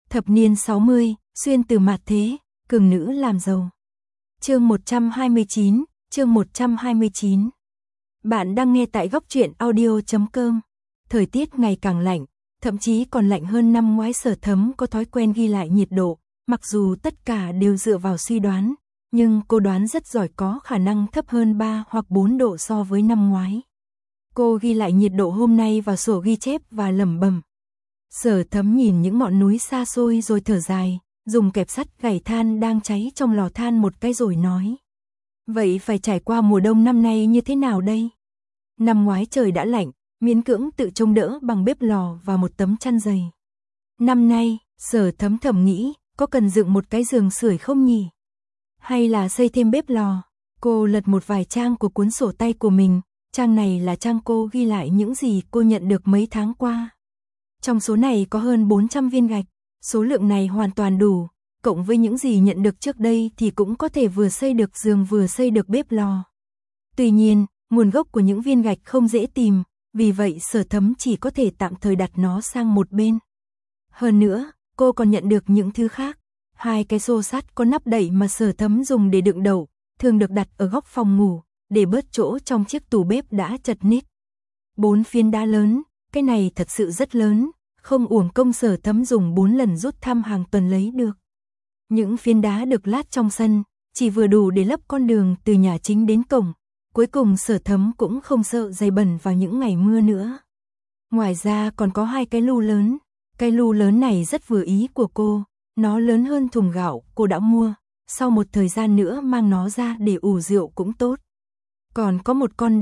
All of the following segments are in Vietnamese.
Thập niên 60, xuyên từ mạt thế, cường nữ làm giàu. Chương 129, chương 129. Bạn đang nghe tại góc truyện audio.com. Thời tiết ngày càng lạnh, thậm chí còn lạnh hơn năm ngoái. Sở Thấm có thói quen ghi lại nhiệt độ, mặc dù tất cả đều dựa vào suy đoán, nhưng cô đoán rất giỏi có khả năng thấp hơn 3 hoặc 4 độ so với năm ngoái. Cô ghi lại nhiệt độ hôm nay vào sổ ghi chép và lẩm bẩm. Sở Thấm nhìn những ngọn núi xa xôi rồi thở dài, dùng kẹp sắt gảy than đang cháy trong lò than một cái rồi nói. Vậy phải trải qua mùa đông năm nay như thế nào đây? Năm ngoái trời đã lạnh, miễn cưỡng tự chống đỡ bằng bếp lò và một tấm chăn dày. Năm nay, Sở Thấm thầm nghĩ, có cần dựng một cái giường sưởi không nhỉ? Hay là xây thêm bếp lò? Cô lật một vài trang của cuốn sổ tay của mình, trang này là trang cô ghi lại những gì cô nhận được mấy tháng qua. Trong số này có hơn 400 viên gạch, số lượng này hoàn toàn đủ, cộng với những gì nhận được trước đây thì cũng có thể vừa xây được giường vừa xây được bếp lò. Tuy nhiên, nguồn gốc của những viên gạch không dễ tìm, vì vậy Sở Thấm chỉ có thể tạm thời đặt nó sang một bên. Hơn nữa, cô còn nhận được những thứ khác. 2 cái xô sắt có nắp đậy mà Sở Thấm dùng để đựng đậu, thường được đặt ở góc phòng ngủ, để bớt chỗ trong chiếc tủ bếp đã chật ních. 4 phiến đá lớn, cái này thật sự rất lớn, không uổng công Sở Thấm dùng 4 lần rút thăm hàng tuần lấy được. Những phiến đá được lát trong sân, chỉ vừa đủ để lấp con đường từ nhà chính đến cổng. Cuối cùng Sở Thấm cũng không sợ giày bẩn vào những ngày mưa nữa. Ngoài ra còn có 2 cái lu lớn. Cái lu lớn này rất vừa ý của cô, nó lớn hơn thùng gạo cô đã mua, sau một thời gian nữa mang nó ra để ủ rượu cũng tốt. Còn có một con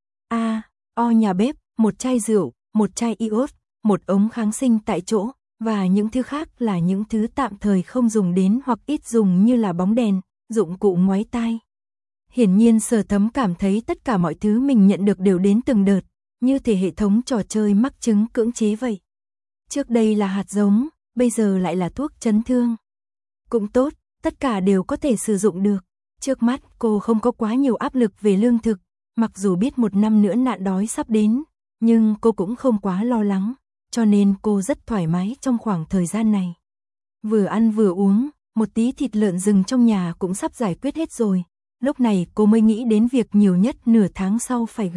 o nhà bếp, một chai rượu, một chai iốt, một ống kháng sinh tại chỗ, và những thứ khác là những thứ tạm thời không dùng đến hoặc ít dùng như là bóng đèn, dụng cụ ngoáy tai. Hiển nhiên Sở Thấm cảm thấy tất cả mọi thứ mình nhận được đều đến từng đợt, như thể hệ thống trò chơi mắc chứng cưỡng chế vậy. Trước đây là hạt giống, bây giờ lại là thuốc chấn thương. Cũng tốt, tất cả đều có thể sử dụng được. Trước mắt cô không có quá nhiều áp lực về lương thực, mặc dù biết một năm nữa nạn đói sắp đến, nhưng cô cũng không quá lo lắng, cho nên cô rất thoải mái trong khoảng thời gian này. Vừa ăn vừa uống, một tí thịt lợn rừng trong nhà cũng sắp giải quyết hết rồi. Lúc này cô mới nghĩ đến việc nhiều nhất nửa tháng sau phải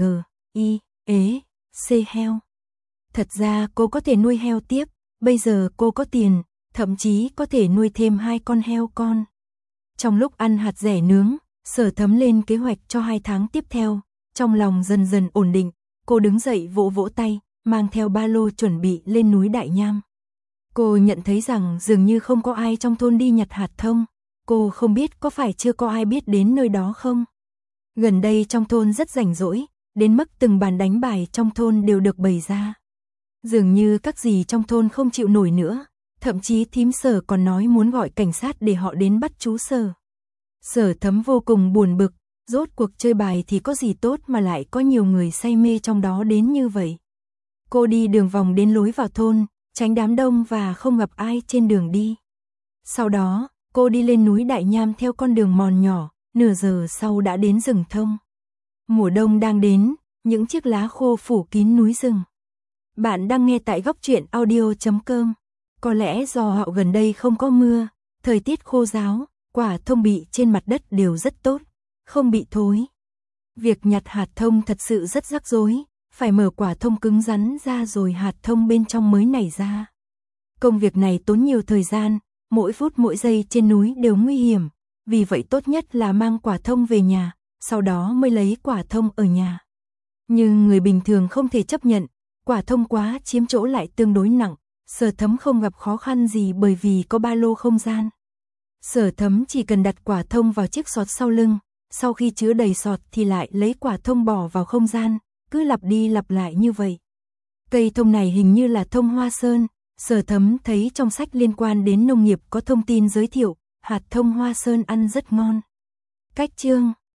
heo. Thật ra cô có thể nuôi heo tiếp, bây giờ cô có tiền, thậm chí có thể nuôi thêm 2 con heo con. Trong lúc ăn hạt dẻ nướng, Sở Thấm lên kế hoạch cho 2 tháng tiếp theo, trong lòng dần dần ổn định, cô đứng dậy vỗ vỗ tay, mang theo ba lô chuẩn bị lên núi Đại Nham. Cô nhận thấy rằng dường như không có ai trong thôn đi nhặt hạt thông. Cô không biết có phải chưa có ai biết đến nơi đó không? Gần đây trong thôn rất rảnh rỗi, đến mức từng bàn đánh bài trong thôn đều được bày ra. Dường như các dì trong thôn không chịu nổi nữa, thậm chí thím Sở còn nói muốn gọi cảnh sát để họ đến bắt chú Sở. Sở Thấm vô cùng buồn bực, rốt cuộc chơi bài thì có gì tốt mà lại có nhiều người say mê trong đó đến như vậy. Cô đi đường vòng đến lối vào thôn, tránh đám đông và không gặp ai trên đường đi. Sau đó, cô đi lên núi Đại Nham theo con đường mòn nhỏ, nửa giờ sau đã đến rừng thông. Mùa đông đang đến, những chiếc lá khô phủ kín núi rừng. Bạn đang nghe tại góc truyện audio.com. Có lẽ do họ gần đây không có mưa, thời tiết khô ráo, quả thông bị trên mặt đất đều rất tốt, không bị thối. Việc nhặt hạt thông thật sự rất rắc rối, phải mở quả thông cứng rắn ra rồi hạt thông bên trong mới nảy ra. Công việc này tốn nhiều thời gian, mỗi phút mỗi giây trên núi đều nguy hiểm, vì vậy tốt nhất là mang quả thông về nhà, sau đó mới lấy quả thông ở nhà. Nhưng người bình thường không thể chấp nhận, quả thông quá chiếm chỗ lại tương đối nặng, Sở Thấm không gặp khó khăn gì bởi vì có ba lô không gian. Sở Thấm chỉ cần đặt quả thông vào chiếc xọt sau lưng, sau khi chứa đầy xọt thì lại lấy quả thông bỏ vào không gian, cứ lặp đi lặp lại như vậy. Cây thông này hình như là thông Hoa Sơn. Sở Thấm thấy trong sách liên quan đến nông nghiệp có thông tin giới thiệu, hạt thông Hoa Sơn ăn rất ngon. Cách chương